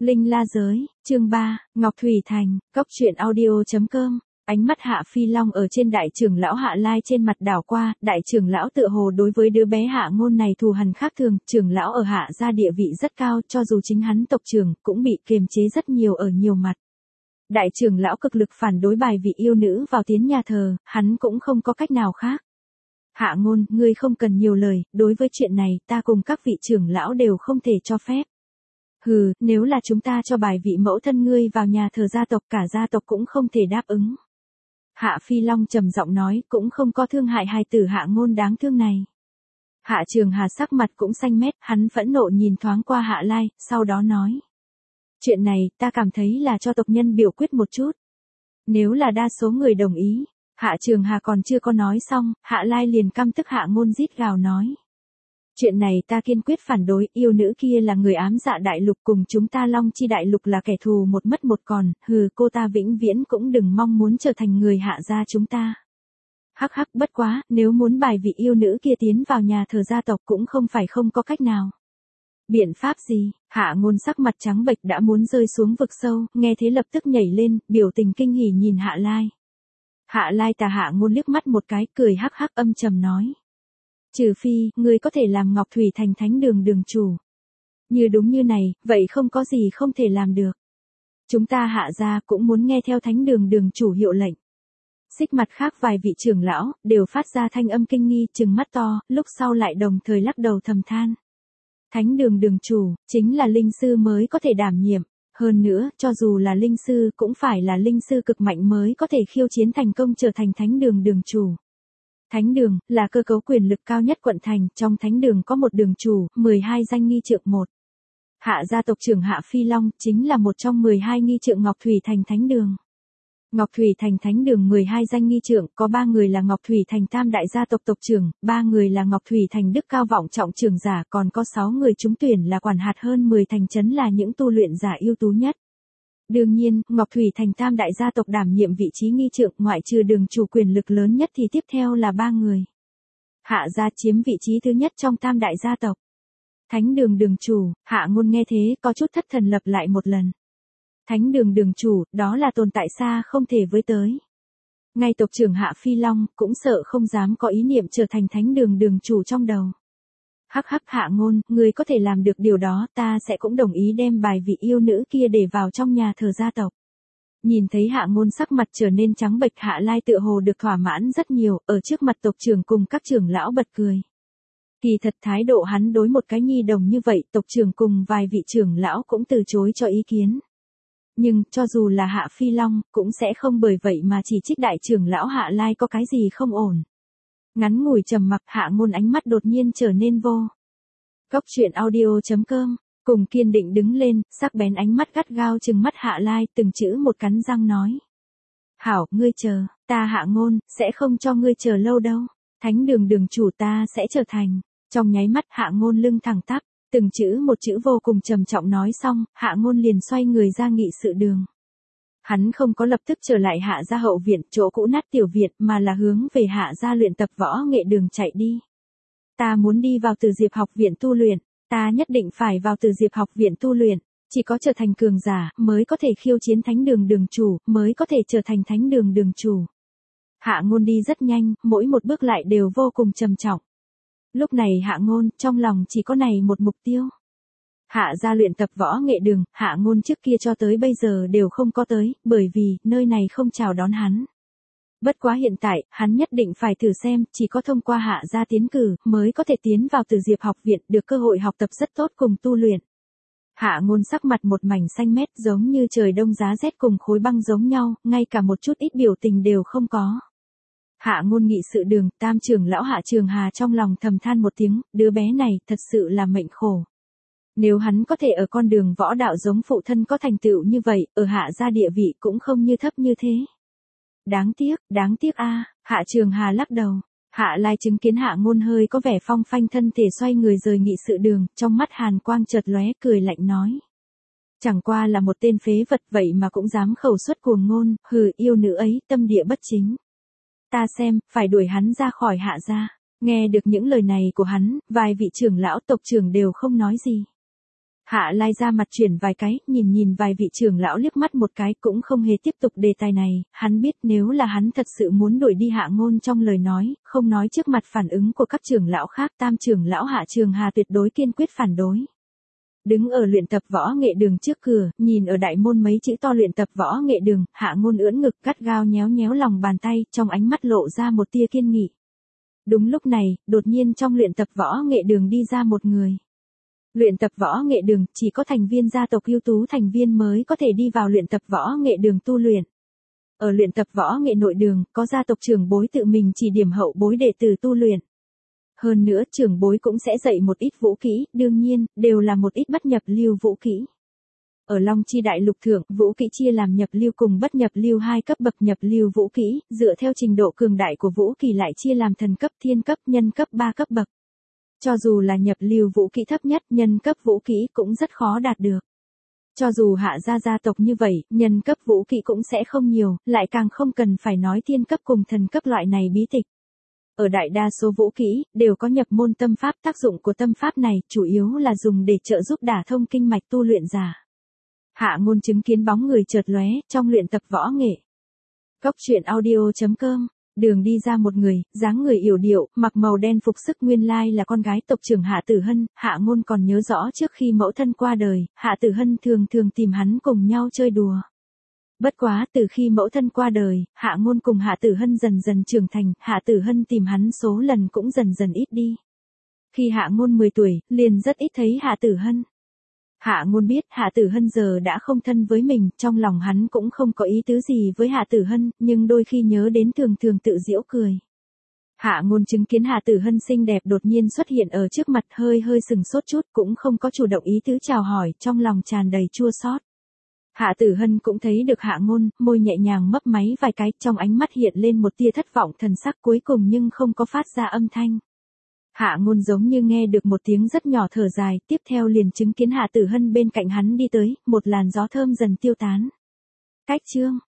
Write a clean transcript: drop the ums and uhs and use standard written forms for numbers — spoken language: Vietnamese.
Linh La Giới, chương 3, Ngọc Thủy Thành, cốc truyện audio.com. Ánh mắt Hạ Phi Long ở trên đại trưởng lão Hạ Lai trên mặt đảo qua, đại trưởng lão tựa hồ đối với đứa bé Hạ Ngôn này thù hằn khác thường, trưởng lão ở Hạ gia địa vị rất cao, cho dù chính hắn tộc trưởng cũng bị kiềm chế rất nhiều ở nhiều mặt. Đại trưởng lão cực lực phản đối bài vị yêu nữ vào tiến nhà thờ, hắn cũng không có cách nào khác. Hạ Ngôn, ngươi không cần nhiều lời, đối với chuyện này ta cùng các vị trưởng lão đều không thể cho phép. Hừ, nếu là chúng ta cho bài vị mẫu thân ngươi vào nhà thờ gia tộc, cả gia tộc cũng không thể đáp ứng. Hạ Phi Long trầm giọng nói, cũng không có thương hại hài tử Hạ Ngôn đáng thương này. Hạ Trường Hà sắc mặt cũng xanh mét, hắn phẫn nộ nhìn thoáng qua Hạ Lai, sau đó nói. Chuyện này, ta cảm thấy là cho tộc nhân biểu quyết một chút. Nếu là đa số người đồng ý, Hạ Trường Hà còn chưa có nói xong, Hạ Lai liền căm tức Hạ Ngôn rít gào nói. Chuyện này ta kiên quyết phản đối, yêu nữ kia là người ám dạ đại lục, cùng chúng ta Long Chi đại lục là kẻ thù một mất một còn, cô ta vĩnh viễn cũng đừng mong muốn trở thành người Hạ gia chúng ta. Hắc hắc, bất quá, nếu muốn bài vị yêu nữ kia tiến vào nhà thờ gia tộc cũng không phải không có cách nào. Biện pháp gì? Hạ Ngôn sắc mặt trắng bệch đã muốn rơi xuống vực sâu, nghe thế lập tức nhảy lên, biểu tình kinh hỉ nhìn Hạ Lai. Hạ Lai tà Hạ Ngôn liếc mắt một cái, cười hắc hắc âm trầm nói. Trừ phi, ngươi có thể làm Ngọc Thủy Thành thánh đường đường chủ. Như đúng như này, vậy không có gì không thể làm được. Chúng ta Hạ gia cũng muốn nghe theo thánh đường đường chủ hiệu lệnh. Xích mặt khác vài vị trưởng lão, đều phát ra thanh âm kinh nghi, trừng mắt to, lúc sau lại đồng thời lắc đầu thầm than. Thánh đường đường chủ, chính là linh sư mới có thể đảm nhiệm. Hơn nữa, cho dù là linh sư cũng phải là linh sư cực mạnh mới có thể khiêu chiến thành công trở thành thánh đường đường chủ. Thánh đường, là cơ cấu quyền lực cao nhất quận thành, trong thánh đường có một đường chủ, 12 danh nghi trượng một. Hạ gia tộc trưởng Hạ Phi Long, chính là một trong 12 nghi trượng Ngọc Thủy Thành thánh đường. Ngọc Thủy Thành thánh đường 12 danh nghi trượng, có 3 người là Ngọc Thủy Thành tam đại gia tộc tộc trưởng, 3 người là Ngọc Thủy Thành đức cao vọng trọng trưởng giả, còn có 6 người trúng tuyển là quản hạt hơn 10 thành trấn là những tu luyện giả ưu tú nhất. Đương nhiên, Ngọc Thủy Thành tam đại gia tộc đảm nhiệm vị trí nghi trượng, ngoại trừ đường chủ quyền lực lớn nhất thì tiếp theo là 3 người. Hạ gia chiếm vị trí thứ nhất trong tam đại gia tộc. Thánh đường đường chủ, Hạ Ngôn nghe thế có chút thất thần lập lại một lần. Thánh đường đường chủ, đó là tồn tại xa không thể với tới. Ngay tộc trưởng Hạ Phi Long cũng sợ không dám có ý niệm trở thành thánh đường đường chủ trong đầu. Hắc hắc, Hạ Ngôn, người có thể làm được điều đó, ta sẽ cũng đồng ý đem bài vị yêu nữ kia để vào trong nhà thờ gia tộc. Nhìn thấy Hạ Ngôn sắc mặt trở nên trắng bệch, Hạ Lai tựa hồ được thỏa mãn rất nhiều, ở trước mặt tộc trưởng cùng các trưởng lão bật cười. Kỳ thật thái độ hắn đối một cái nhi đồng như vậy, tộc trưởng cùng vài vị trưởng lão cũng từ chối cho ý kiến. Nhưng, cho dù là Hạ Phi Long, cũng sẽ không bởi vậy mà chỉ trích đại trưởng lão Hạ Lai có cái gì không ổn. Ngắn ngủi trầm mặc, Hạ Ngôn ánh mắt đột nhiên trở nên vô. Cốc truyện audio.com, cùng kiên định đứng lên, sắc bén ánh mắt gắt gao trừng mắt Hạ Lai, từng chữ một cắn răng nói. Hảo, ngươi chờ, ta Hạ Ngôn, sẽ không cho ngươi chờ lâu đâu, thánh đường đường chủ ta sẽ trở thành. Trong nháy mắt Hạ Ngôn lưng thẳng tắp, từng chữ một chữ vô cùng trầm trọng nói xong, Hạ Ngôn liền xoay người ra nghị sự đường. Hắn không có lập tức trở lại Hạ gia hậu viện, chỗ cũ nát tiểu viện, mà là hướng về Hạ gia luyện tập võ nghệ đường chạy đi. Ta muốn đi vào Từ Diệp học viện tu luyện, ta nhất định phải vào Từ Diệp học viện tu luyện, chỉ có trở thành cường giả, mới có thể khiêu chiến thánh đường đường chủ, mới có thể trở thành thánh đường đường chủ. Hạ Ngôn đi rất nhanh, mỗi một bước lại đều vô cùng trầm trọng. Lúc này Hạ Ngôn, trong lòng chỉ có này một mục tiêu. Hạ gia luyện tập võ nghệ đường, Hạ Ngôn trước kia cho tới bây giờ đều không có tới, bởi vì, nơi này không chào đón hắn. Bất quá hiện tại, hắn nhất định phải thử xem, chỉ có thông qua Hạ gia tiến cử, mới có thể tiến vào Từ Diệp học viện, được cơ hội học tập rất tốt cùng tu luyện. Hạ Ngôn sắc mặt một mảnh xanh mét, giống như trời đông giá rét cùng khối băng giống nhau, ngay cả một chút ít biểu tình đều không có. Hạ Ngôn nghị sự đường, tam trưởng lão Hạ Trường Hà trong lòng thầm than một tiếng, đứa bé này thật sự là mệnh khổ. Nếu hắn có thể ở con đường võ đạo giống phụ thân có thành tựu như vậy, ở Hạ gia địa vị cũng không như thấp như thế. Đáng tiếc a. Hạ Trường Hà lắc đầu. Hạ Lai chứng kiến Hạ Ngôn hơi có vẻ phong phanh thân thể xoay người rời nghị sự đường, trong mắt hàn quang chợt lóe, cười lạnh nói. Chẳng qua là một tên phế vật vậy mà cũng dám khẩu xuất cuồng ngôn, yêu nữ ấy, tâm địa bất chính. Ta xem, phải đuổi hắn ra khỏi Hạ gia. Nghe được những lời này của hắn, vài vị trưởng lão tộc trưởng đều không nói gì. Hạ Lai ra mặt chuyển vài cái, nhìn vài vị trưởng lão liếc mắt một cái cũng không hề tiếp tục đề tài này, hắn biết nếu là hắn thật sự muốn đuổi đi Hạ Ngôn trong lời nói, không nói trước mặt phản ứng của các trưởng lão khác, tam trưởng lão Hạ Trường Hà tuyệt đối kiên quyết phản đối. Đứng ở luyện tập võ nghệ đường trước cửa, nhìn ở đại môn mấy chữ to luyện tập võ nghệ đường, Hạ Ngôn ưỡn ngực gắt gao nhéo nhéo lòng bàn tay, trong ánh mắt lộ ra một tia kiên nghị. Đúng lúc này, đột nhiên trong luyện tập võ nghệ đường đi ra một người. Luyện tập võ nghệ đường, chỉ có thành viên gia tộc ưu tú thành viên mới có thể đi vào luyện tập võ nghệ đường tu luyện. Ở luyện tập võ nghệ nội đường, có gia tộc trưởng bối tự mình chỉ điểm hậu bối đệ tử tu luyện. Hơn nữa, trưởng bối cũng sẽ dạy một ít vũ kỹ, đương nhiên, đều là một ít bất nhập lưu vũ kỹ. Ở Long Chi Đại Lục thượng, vũ kỹ chia làm nhập lưu cùng bất nhập lưu hai cấp bậc nhập lưu vũ kỹ, dựa theo trình độ cường đại của vũ kỹ lại chia làm thần cấp, thiên cấp, nhân cấp 3 cấp bậc. Cho dù là nhập lưu vũ kỹ thấp nhất, nhân cấp vũ kỹ cũng rất khó đạt được. Cho dù Hạ gia tộc như vậy, nhân cấp vũ kỹ cũng sẽ không nhiều, lại càng không cần phải nói thiên cấp cùng thần cấp loại này bí tịch. Ở đại đa số vũ kỹ, đều có nhập môn tâm pháp, tác dụng của tâm pháp này, chủ yếu là dùng để trợ giúp đả thông kinh mạch tu luyện giả. Hạ Ngôn chứng kiến bóng người chợt lóe, trong luyện tập võ nghệ. Góc truyện audio.com, đường đi ra một người, dáng người yểu điệu, mặc màu đen phục sức, nguyên lai là con gái tộc trưởng Hạ Tử Hân. Hạ Ngôn còn nhớ rõ trước khi mẫu thân qua đời, Hạ Tử Hân thường tìm hắn cùng nhau chơi đùa. Bất quá, từ khi mẫu thân qua đời, Hạ Ngôn cùng Hạ Tử Hân dần dần trưởng thành, Hạ Tử Hân tìm hắn số lần cũng dần dần ít đi. Khi Hạ Ngôn 10 tuổi, liền rất ít thấy Hạ Tử Hân. Hạ Ngôn biết Hạ Tử Hân giờ đã không thân với mình, trong lòng hắn cũng không có ý tứ gì với Hạ Tử Hân, nhưng đôi khi nhớ đến thường tự giễu cười. Hạ Ngôn chứng kiến Hạ Tử Hân xinh đẹp đột nhiên xuất hiện ở trước mặt, hơi sừng sốt chút, cũng không có chủ động ý tứ chào hỏi, trong lòng tràn đầy chua xót. Hạ Tử Hân cũng thấy được Hạ Ngôn, môi nhẹ nhàng mấp máy vài cái, trong ánh mắt hiện lên một tia thất vọng thần sắc, cuối cùng nhưng không có phát ra âm thanh. Hạ Ngôn giống như nghe được một tiếng rất nhỏ thở dài, tiếp theo liền chứng kiến Hạ Tử Hân bên cạnh hắn đi tới, một làn gió thơm dần tiêu tán. Cách chương